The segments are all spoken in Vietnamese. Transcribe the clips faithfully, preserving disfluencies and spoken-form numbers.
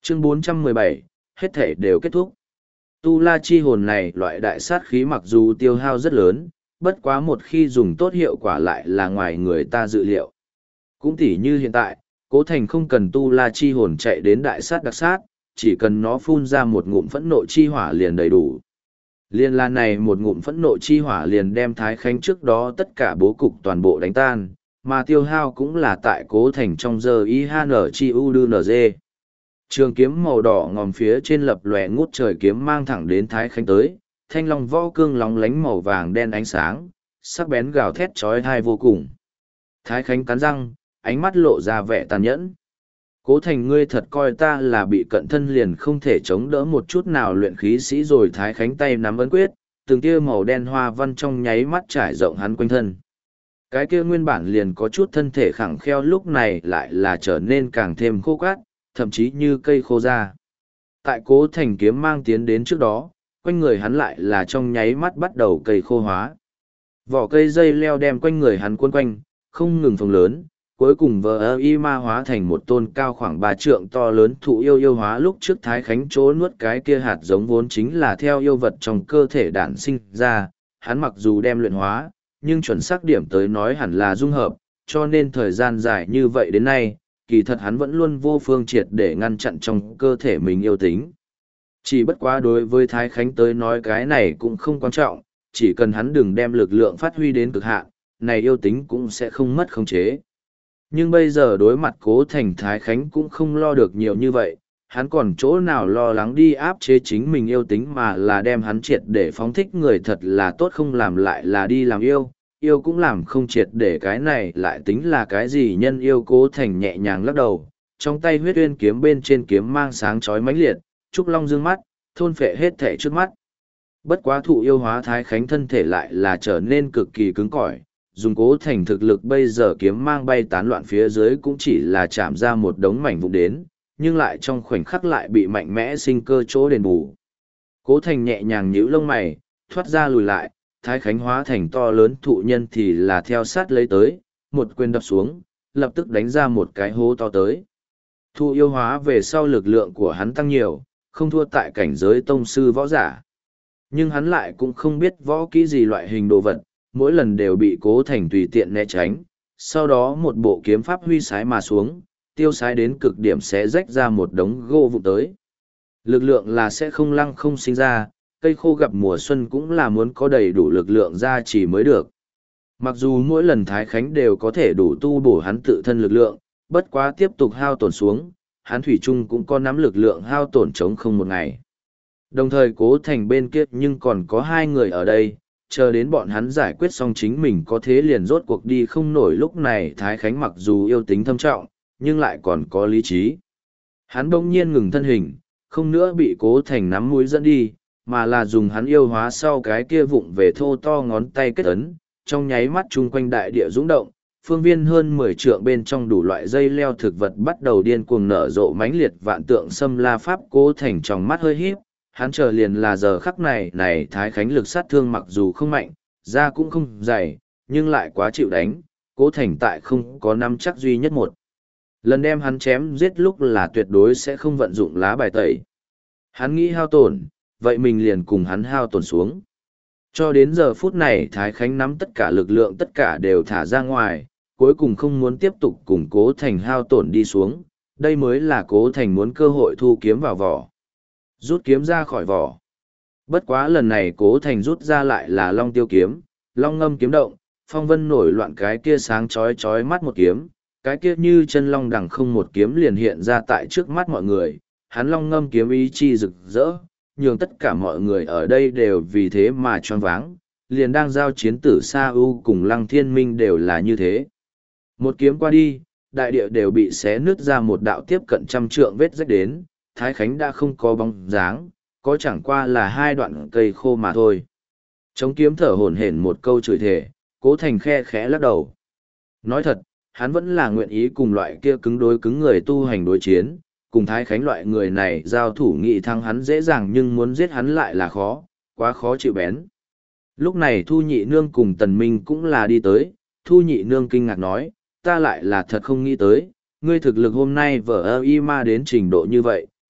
Chương bốn trăm mười bảy, hết thể đều kết thúc. Tu La chi hồn này loại đại sát khí mặc dù tiêu hao rất lớn, bất quá một khi dùng tốt hiệu quả lại là ngoài người ta dự liệu. Cũng tỉ như hiện tại, Cố Thành không cần Tu La chi hồn chạy đến đại sát đặc sát, chỉ cần nó phun ra một ngụm phẫn nộ chi hỏa liền đầy đủ. Liên la này một ngụm phẫn nộ chi hỏa liền đem Thái Khánh trước đó tất cả bố cục toàn bộ đánh tan, mà tiêu hao cũng là tại Cố Thành trong giờ i hát en chi u đê en giê. Trường kiếm màu đỏ ngòm phía trên lập lòe ngút trời kiếm mang thẳng đến Thái Khánh tới, thanh long võ cương lóng lánh màu vàng đen ánh sáng, sắc bén gào thét chói tai vô cùng. Thái Khánh cắn răng, ánh mắt lộ ra vẻ tàn nhẫn. Cố Thành ngươi thật coi ta là bị cận thân liền không thể chống đỡ một chút nào luyện khí sĩ rồi. Thái Khánh tay nắm ấn quyết, từng tia màu đen hoa văn trong nháy mắt trải rộng hắn quanh thân. Cái kia nguyên bản liền có chút thân thể khẳng kheo lúc này lại là trở nên càng thêm khô cát, thậm chí như cây khô ra. Tại Cố Thành kiếm mang tiến đến trước đó, quanh người hắn lại là trong nháy mắt bắt đầu cây khô hóa. Vỏ cây dây leo đem quanh người hắn cuốn quanh, không ngừng phồng lớn, cuối cùng vờ ơ y ma hóa thành một tôn cao khoảng ba trượng to lớn thụ yêu yêu hóa. Lúc trước Thái Khánh chỗ nuốt cái kia hạt giống vốn chính là theo yêu vật trong cơ thể đản sinh ra, hắn mặc dù đem luyện hóa, nhưng chuẩn xác điểm tới nói hẳn là dung hợp, cho nên thời gian dài như vậy đến nay, kỳ thật hắn vẫn luôn vô phương triệt để ngăn chặn trong cơ thể mình yêu tính. Chỉ bất quá đối với Thái Khánh tới nói cái này cũng không quan trọng, chỉ cần hắn đừng đem lực lượng phát huy đến cực hạn, này yêu tính cũng sẽ không mất khống chế. Nhưng bây giờ đối mặt Cố Thành, Thái Khánh cũng không lo được nhiều như vậy, hắn còn chỗ nào lo lắng đi áp chế chính mình yêu tính mà là đem hắn triệt để phóng thích. Người thật là tốt không làm lại là đi làm yêu, yêu cũng làm không triệt để cái này lại tính là cái gì. Nhân yêu. Cố Thành nhẹ nhàng lắc đầu, trong tay huyết uyên kiếm bên trên kiếm mang sáng chói mãnh liệt, trúc long dương mắt, thôn phệ hết thể trước mắt. Bất quá thụ yêu hóa Thái Khánh thân thể lại là trở nên cực kỳ cứng cỏi, dùng Cố Thành thực lực bây giờ kiếm mang bay tán loạn phía dưới cũng chỉ là chạm ra một đống mảnh vụn đến, nhưng lại trong khoảnh khắc lại bị mạnh mẽ sinh cơ chỗ đền bù. Cố Thành nhẹ nhàng nhíu lông mày, thoát ra lùi lại, Thái Khánh hóa thành to lớn thụ nhân thì là theo sát lấy tới, một quyền đập xuống, lập tức đánh ra một cái hố to tới. Thụ yêu hóa về sau lực lượng của hắn tăng nhiều, không thua tại cảnh giới tông sư võ giả. Nhưng hắn lại cũng không biết võ kỹ gì loại hình đồ vật, mỗi lần đều bị Cố Thành tùy tiện né tránh, sau đó một bộ kiếm pháp huy sái mà xuống, tiêu sái đến cực điểm sẽ rách ra một đống gỗ vụn tới. Lực lượng là sẽ không lăng không sinh ra, cây khô gặp mùa xuân cũng là muốn có đầy đủ lực lượng ra chỉ mới được. Mặc dù mỗi lần Thái Khánh đều có thể đủ tu bổ hắn tự thân lực lượng, bất quá tiếp tục hao tổn xuống, hắn thủy chung cũng có nắm lực lượng hao tổn chống không một ngày. Đồng thời Cố Thành bên kia nhưng còn có hai người ở đây, chờ đến bọn hắn giải quyết xong chính mình có thế liền rốt cuộc đi không nổi. Lúc này Thái Khánh mặc dù yêu tính thâm trọng, nhưng lại còn có lý trí. Hắn bỗng nhiên ngừng thân hình, không nữa bị Cố Thành nắm mũi dẫn đi, mà là dùng hắn yêu hóa sau cái kia vụng về thô to ngón tay kết ấn, trong nháy mắt chung quanh đại địa rung động, phương viên hơn mười trượng bên trong đủ loại dây leo thực vật bắt đầu điên cuồng nở rộ mãnh liệt vạn tượng xâm la pháp. Cố Thành trong mắt hơi híp, hắn chờ liền là giờ khắc này. Này Thái Khánh lực sát thương mặc dù không mạnh, da cũng không dày, nhưng lại quá chịu đánh. Cố Thành tại không có nắm chắc duy nhất một lần đem hắn chém giết lúc là tuyệt đối sẽ không vận dụng lá bài tẩy. Hắn nghĩ hao tổn, vậy mình liền cùng hắn hao tổn xuống. Cho đến giờ phút này Thái Khánh nắm tất cả lực lượng tất cả đều thả ra ngoài, cuối cùng không muốn tiếp tục cùng Cố Thành hao tổn đi xuống. Đây mới là Cố Thành muốn cơ hội thu kiếm vào vỏ. Rút kiếm ra khỏi vỏ. Bất quá lần này Cố Thành rút ra lại là Long Tiêu kiếm, Long Ngâm kiếm động, phong vân nổi loạn cái kia sáng chói chói mắt một kiếm, cái kia như chân long đằng không một kiếm liền hiện ra tại trước mắt mọi người. Hắn Long Ngâm kiếm ý chi rực rỡ, nhường tất cả mọi người ở đây đều vì thế mà choáng váng, liền đang giao chiến tử Sa U cùng Lăng Thiên Minh đều là như thế. Một kiếm qua đi, đại địa đều bị xé nứt ra một đạo tiếp cận trăm trượng vết rách đến, Thái Khánh đã không có bóng dáng, có chẳng qua là hai đoạn cây khô mà thôi. Chống kiếm thở hổn hển một câu chửi thề, Cố Thành khe khẽ lắc đầu. Nói thật, hắn vẫn là nguyện ý cùng loại kia cứng đối cứng người tu hành đối chiến, cùng Thái Khánh loại người này giao thủ nghị thắng hắn dễ dàng nhưng muốn giết hắn lại là khó, quá khó chịu bén. Lúc này Thu Nhị Nương cùng Tần Minh cũng là đi tới, Thu Nhị Nương kinh ngạc nói, ta lại là thật không nghĩ tới, ngươi thực lực hôm nay vở ơ y ma đến trình độ như vậy,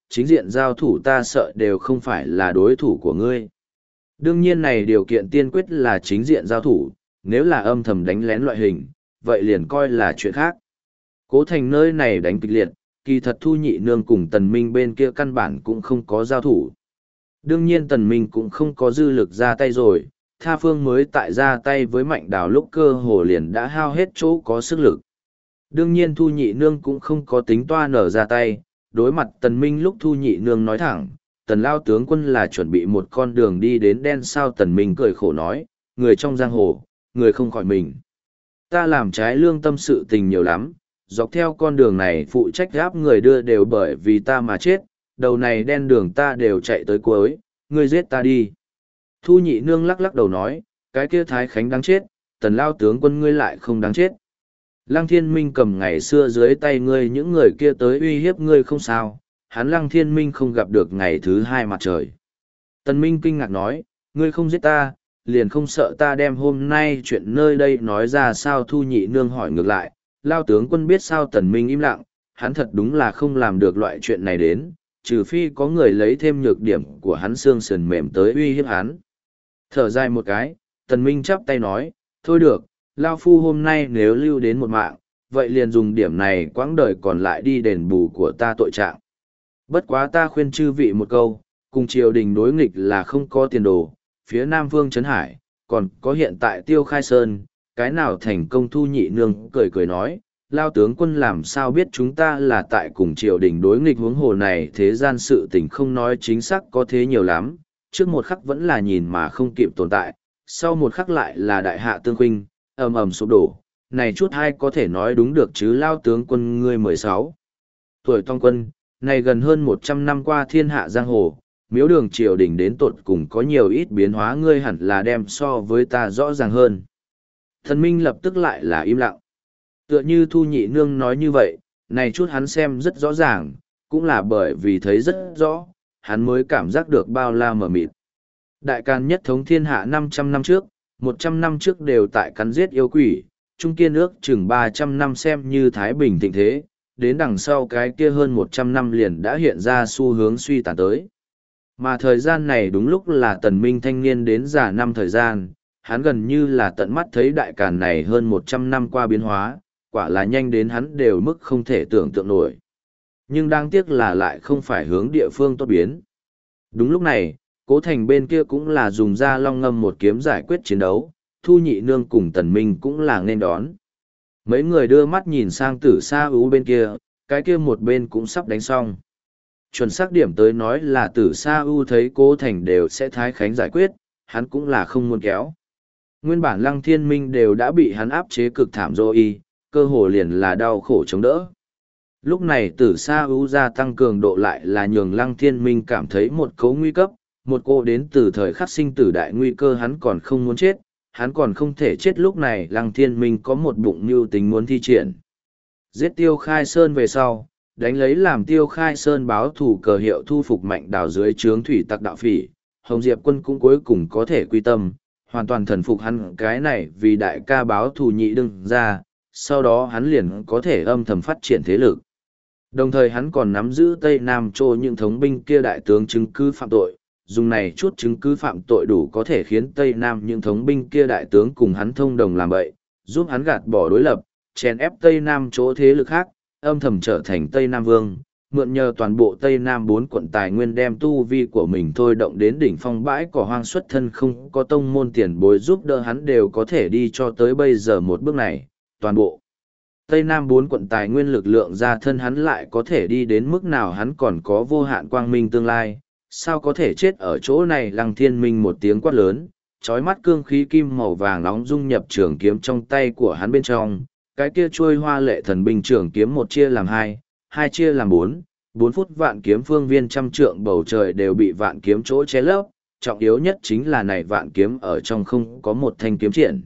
chính diện giao thủ ta sợ đều không phải là đối thủ của ngươi. Đương nhiên này điều kiện tiên quyết là chính diện giao thủ, nếu là âm thầm đánh lén loại hình, vậy liền coi là chuyện khác. Cố Thành nơi này đánh kịch liệt, kỳ thật Thu Nhị Nương cùng Tần Minh bên kia căn bản cũng không có giao thủ. Đương nhiên Tần Minh cũng không có dư lực ra tay rồi, Tha Phương mới tại ra tay với Mạnh Đào lúc cơ hồ liền đã hao hết chỗ có sức lực. Đương nhiên Thu Nhị Nương cũng không có tính toa nở ra tay, đối mặt Tần Minh lúc Thu Nhị Nương nói thẳng, Tần Lao tướng quân là chuẩn bị một con đường đi đến đen sao. Tần Minh cười khổ nói, người trong giang hồ, người không khỏi mình. Ta làm trái lương tâm sự tình nhiều lắm, dọc theo con đường này phụ trách gáp người đưa đều bởi vì ta mà chết, đầu này đen đường ta đều chạy tới cuối, ngươi giết ta đi. Thu Nhị Nương lắc lắc đầu nói, cái kia Thái Khánh đáng chết, Tần Lao tướng quân ngươi lại không đáng chết. Lăng Thiên Minh cầm ngày xưa dưới tay ngươi những người kia tới uy hiếp ngươi không sao, hắn Lăng Thiên Minh không gặp được ngày thứ hai mặt trời. Tần Minh kinh ngạc nói, ngươi không giết ta, liền không sợ ta đem hôm nay chuyện nơi đây nói ra sao. Thu Nhị Nương hỏi ngược lại, Lao tướng quân biết sao. Tần Minh im lặng, hắn thật đúng là không làm được loại chuyện này đến, trừ phi có người lấy thêm nhược điểm của hắn xương sườn mềm tới uy hiếp hắn. Thở dài một cái, Tần Minh chắp tay nói, thôi được, Lao Phu hôm nay nếu lưu đến một mạng, vậy liền dùng điểm này quãng đời còn lại đi đền bù của ta tội trạng. Bất quá ta khuyên chư vị một câu, cùng triều đình đối nghịch là không có tiền đồ, phía Nam Vương Trấn Hải, còn có hiện tại Tiêu Khai Sơn, cái nào thành công. Thu Nhị Nương cười cười nói, Lao tướng quân làm sao biết chúng ta là tại cùng triều đình đối nghịch, huống hồ này thế gian sự tình không nói chính xác có thế nhiều lắm, trước một khắc vẫn là nhìn mà không kịp tồn tại, sau một khắc lại là đại hạ tương khuynh, ầm ầm sụp đổ, này chút hay có thể nói đúng được chứ. Lao tướng quân ngươi mười sáu tuổi tông quân, này gần hơn một trăm năm qua thiên hạ giang hồ, miếu đường triều đình đến tột cùng có nhiều ít biến hóa, ngươi hẳn là đem so với ta rõ ràng hơn. Thần Minh lập tức lại là im lặng. Tựa như Thu Nhị Nương nói như vậy, này chút hắn xem rất rõ ràng, cũng là bởi vì thấy rất rõ, hắn mới cảm giác được bao la mờ mịt. Đại Càn nhất thống thiên hạ năm trăm năm trước, một trăm năm trước đều tại cắn giết yêu quỷ, trung kiên ước chừng ba trăm năm xem như thái bình thịnh thế, đến đằng sau cái kia hơn một trăm năm liền đã hiện ra xu hướng suy tàn tới. Mà thời gian này đúng lúc là Tần Minh thanh niên đến già năm thời gian, hắn gần như là tận mắt thấy Đại Càn này hơn một trăm năm qua biến hóa, quả là nhanh đến hắn đều mức không thể tưởng tượng nổi. Nhưng đáng tiếc là lại không phải hướng địa phương tốt biến. Đúng lúc này, Cố Thành bên kia cũng là dùng ra long ngâm một kiếm giải quyết chiến đấu, Thu Nhị Nương cùng Tần Minh cũng là nên đón. Mấy người đưa mắt nhìn sang Tử Sa Ú bên kia, cái kia một bên cũng sắp đánh xong. Chuẩn xác điểm tới nói là Tử Sa Ú thấy Cố Thành đều sẽ Thái Khánh giải quyết, hắn cũng là không muốn kéo. Nguyên bản Lăng Thiên Minh đều đã bị hắn áp chế cực thảm rồi, cơ hồ liền là đau khổ chống đỡ. Lúc này Tử Sa Ú gia tăng cường độ lại là nhường Lăng Thiên Minh cảm thấy một cấu nguy cấp, một cô đến từ thời khắc sinh tử đại nguy cơ, hắn còn không muốn chết, hắn còn không thể chết. Lúc này Lăng Thiên Minh có một bụng mưu tính muốn thi triển. Giết Tiêu Khai Sơn về sau, đánh lấy làm Tiêu Khai Sơn báo thủ cờ hiệu, thu phục Mạnh Đào dưới trướng thủy tặc đạo phỉ, Hồng Diệp quân cũng cuối cùng có thể quy tâm, hoàn toàn thần phục hắn cái này vì đại ca báo thù nhị đương ra, sau đó hắn liền có thể âm thầm phát triển thế lực. Đồng thời hắn còn nắm giữ Tây Nam Châu những thống binh kia đại tướng chứng cứ phạm tội, dùng này chút chứng cứ phạm tội đủ có thể khiến Tây Nam những thống binh kia đại tướng cùng hắn thông đồng làm bậy, giúp hắn gạt bỏ đối lập, chèn ép Tây Nam chỗ thế lực khác, âm thầm trở thành Tây Nam Vương, mượn nhờ toàn bộ Tây Nam bốn quận tài nguyên đem tu vi của mình thôi động đến đỉnh phong, bãi cỏ hoang, xuất thân không có tông môn tiền bối giúp đỡ hắn đều có thể đi cho tới bây giờ một bước này, toàn bộ Tây Nam bốn quận tài nguyên lực lượng ra thân hắn lại có thể đi đến mức nào, hắn còn có vô hạn quang minh tương lai, sao có thể chết ở chỗ này. Lăng Thiên Minh một tiếng quát lớn, chói mắt cương khí kim màu vàng nóng dung nhập trường kiếm trong tay của hắn bên trong, cái kia trôi hoa lệ thần binh trường kiếm một chia làm hai, hai chia làm bốn, bốn phút vạn kiếm phương viên trăm trượng bầu trời đều bị vạn kiếm chỗ che lấp, trọng yếu nhất chính là này vạn kiếm ở trong không có một thanh kiếm triển.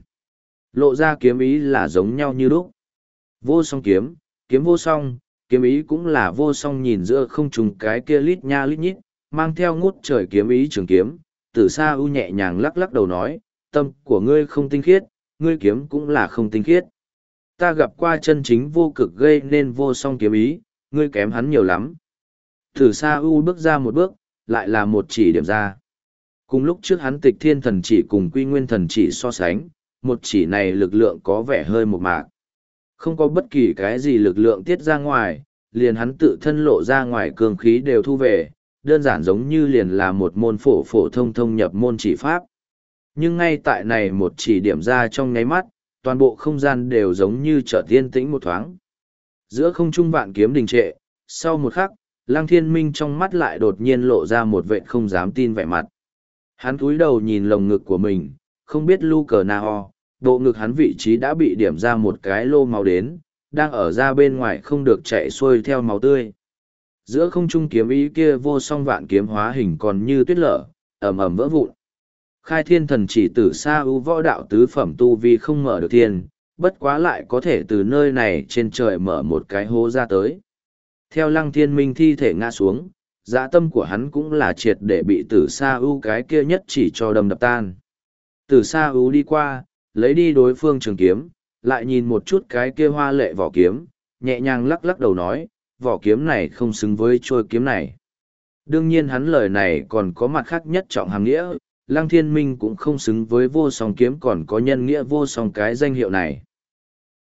Lộ ra kiếm ý là giống nhau như lúc. Vô song kiếm, kiếm vô song, kiếm ý cũng là vô song, nhìn giữa không trùng cái kia lít nha lít nhít, mang theo ngút trời kiếm ý trường kiếm, Tử Sa U nhẹ nhàng lắc lắc đầu nói, tâm của ngươi không tinh khiết, ngươi kiếm cũng là không tinh khiết. Ta gặp qua chân chính vô cực gây nên vô song kiếm ý, ngươi kém hắn nhiều lắm. Tử Sa U bước ra một bước, lại là một chỉ điểm ra. Cùng lúc trước hắn Tịch Thiên Thần Chỉ cùng Quy Nguyên Thần Chỉ so sánh, một chỉ này lực lượng có vẻ hơi một mạc. Không có bất kỳ cái gì lực lượng tiết ra ngoài, liền hắn tự thân lộ ra ngoài cường khí đều thu về, đơn giản giống như liền là một môn phổ phổ thông thông nhập môn chỉ pháp. Nhưng ngay tại này một chỉ điểm ra trong nháy mắt, toàn bộ không gian đều giống như trở tiên tĩnh một thoáng. Giữa không trung vạn kiếm đình trệ, sau một khắc, Lăng Thiên Minh trong mắt lại đột nhiên lộ ra một vệ không dám tin vẻ mặt. Hắn cúi đầu nhìn lồng ngực của mình, không biết lu cờ na ho, bộ ngực hắn vị trí đã bị điểm ra một cái lô máu đến, đang ở ra bên ngoài không được chạy xuôi theo máu tươi. Giữa không trung kiếm ý kia vô song vạn kiếm hóa hình còn như tuyết lở, ầm ầm vỡ vụn. Khai Thiên Thần Chỉ Tử Sa U võ đạo tứ phẩm tu vi không mở được thiên, bất quá lại có thể từ nơi này trên trời mở một cái hố ra tới. Theo Lăng Thiên Minh thi thể ngã xuống, dạ tâm của hắn cũng là triệt để bị Tử Sa U cái kia nhất chỉ cho đâm đập tan. Tử Sa U đi qua, lấy đi đối phương trường kiếm, lại nhìn một chút cái kia hoa lệ vỏ kiếm, nhẹ nhàng lắc lắc đầu nói, vỏ kiếm này không xứng với trôi kiếm này. Đương nhiên hắn lời này còn có mặt khác nhất trọng hàng nghĩa, Lăng Thiên Minh cũng không xứng với vô song kiếm còn có nhân nghĩa vô song cái danh hiệu này.